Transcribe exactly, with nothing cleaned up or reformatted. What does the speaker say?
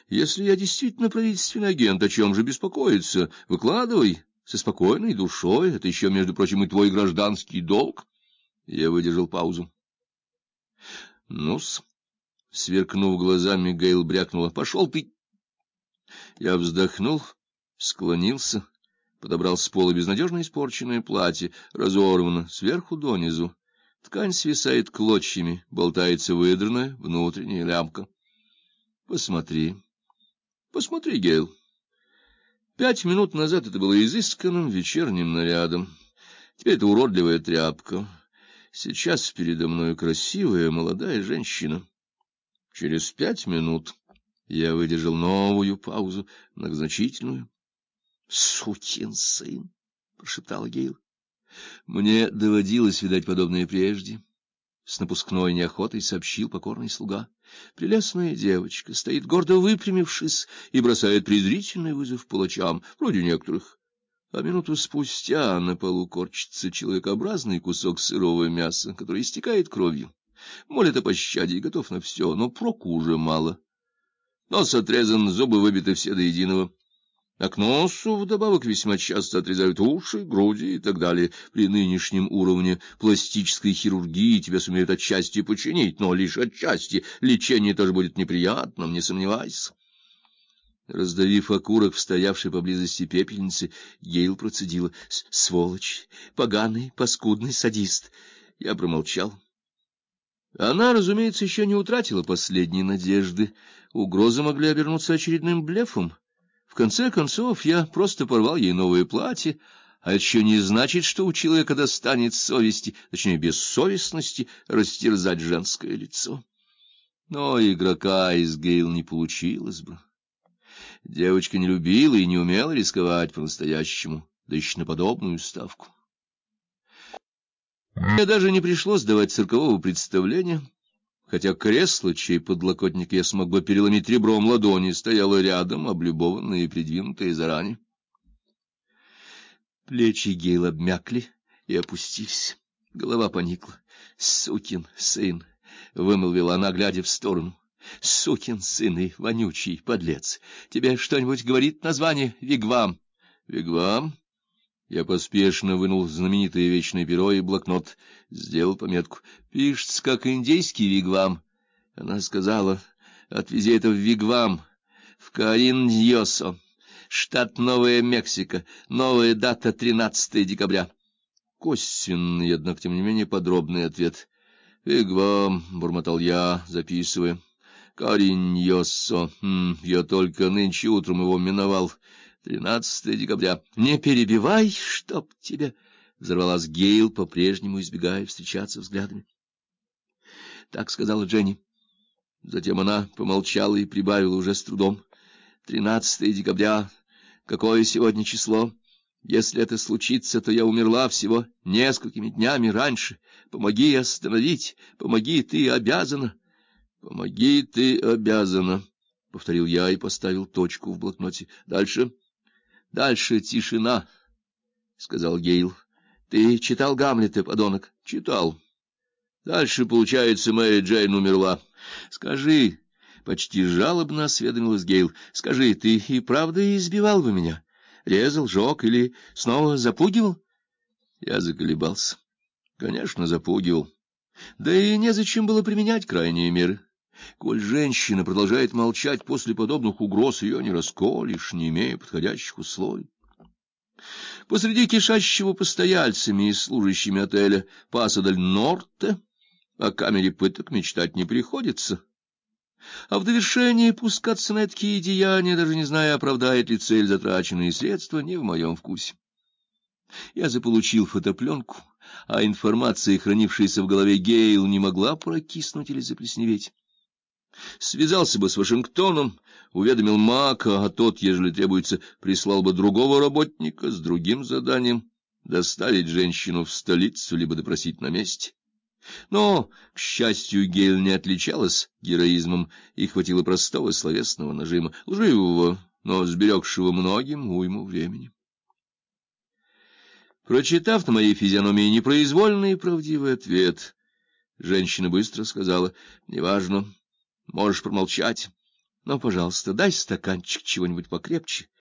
Если я действительно правительственный агент, о чем же беспокоиться? Выкладывай со спокойной душой. Это еще, между прочим, и твой гражданский долг. Я выдержал паузу. Ну-с, сверкнув глазами, Гейл брякнула: пошел ты. Я вздохнул, склонился, подобрал с пола безнадежно испорченное платье, разорвано сверху донизу. Ткань свисает клочьями, болтается выдранная внутренняя лямка. Посмотри, посмотри, Гейл. Пять минут назад это было изысканным вечерним нарядом. Теперь это уродливая тряпка. Сейчас передо мной красивая молодая женщина. Через пять минут я выдержал новую паузу, многозначительную. — Сукин сын! — прошептал Гейл. Мне доводилось видать подобное прежде. С напускной неохотой сообщил покорный слуга. Прелестная девочка стоит гордо выпрямившись и бросает презрительный вызов палачам, вроде некоторых. А минуту спустя на полу корчится человекообразный кусок сырого мяса, который истекает кровью. Молит о пощаде и готов на все, но проку уже мало. Нос отрезан, зубы выбиты все до единого. А к носу вдобавок весьма часто отрезают уши, груди и так далее. При нынешнем уровне пластической хирургии тебя сумеют отчасти починить, но лишь отчасти. Лечение тоже будет неприятным, не сомневайся. Раздавив окурок в стоявшей поблизости пепельнице, Гейл процедила: — Сволочь, поганый, паскудный садист. Я промолчал. Она, разумеется, еще не утратила последней надежды. Угрозы могли обернуться очередным блефом. В конце концов, я просто порвал ей новое платье, а это еще не значит, что у человека достанет совести, точнее, бессовестности, растерзать женское лицо. Но игрока из Гейл не получилось бы. Девочка не любила и не умела рисковать по-настоящему, да еще на подобную ставку. Мне даже не пришлось давать циркового представления, хотя кресло, чей подлокотник я смог бы переломить ребром ладони, стояло рядом, облюбованное и придвинутое заранее. Плечи Гейла обмякли и опустились, голова поникла. — Сукин сын! — вымолвила она, глядя в сторону. — Сукин сын и вонючий подлец! Тебе что-нибудь говорит название «Вигвам»? — Вигвам? Я поспешно вынул знаменитое вечное перо и блокнот, сделал пометку. Пишется, как индейский вигвам. Она сказала: — Отвези это в вигвам, в Кариньосо, штат Новая Мексика, новая дата тринадцатое декабря. Косвенный, однако, тем не менее, подробный ответ. — Вигвам, — бормотал я, записывая. — Кариньосо, хм, я только нынче утром его миновал. Тринадцатое декабря. — Не перебивай, чтоб тебя! — взорвалась Гейл, по-прежнему избегая встречаться взглядами. Так сказала Дженни. Затем она помолчала и прибавила уже с трудом. — Тринадцатое декабря. Какое сегодня число? Если это случится, то я умерла всего несколькими днями раньше. Помоги остановить. Помоги, ты обязана. — Помоги, ты обязана, — повторил я и поставил точку в блокноте. — Дальше... — Дальше тишина, — сказал Гейл. — Ты читал Гамлета, подонок? — Читал. Дальше, получается, Мэри Джейн умерла. — Скажи, — почти жалобно осведомилась Гейл, — скажи, ты и правда избивал бы меня? Резал, жег или снова запугивал? Я заколебался. Конечно, запугивал. Да и незачем было применять крайние меры. Коль женщина продолжает молчать после подобных угроз, ее не расколешь, не имея подходящих условий. Посреди кишащего постояльцами и служащими отеля Пасо дель Норте о камере пыток мечтать не приходится. А в довершение пускаться на такие деяния, даже не зная, оправдает ли цель затраченные средства, не в моем вкусе. Я заполучил фотопленку, а информация, хранившаяся в голове Гейл, не могла прокиснуть или заплесневеть. Связался бы с Вашингтоном, уведомил Мака, а тот, ежели требуется, прислал бы другого работника с другим заданием доставить женщину в столицу либо допросить на месте. Но, к счастью, Гейл не отличалась героизмом, и хватило простого словесного нажима, лживого, но сберегшего многим уйму времени. Прочитав на моей физиономии непроизвольный и правдивый ответ, женщина быстро сказала: — Неважно. Можешь промолчать. Ну, пожалуйста, дай стаканчик чего-нибудь покрепче.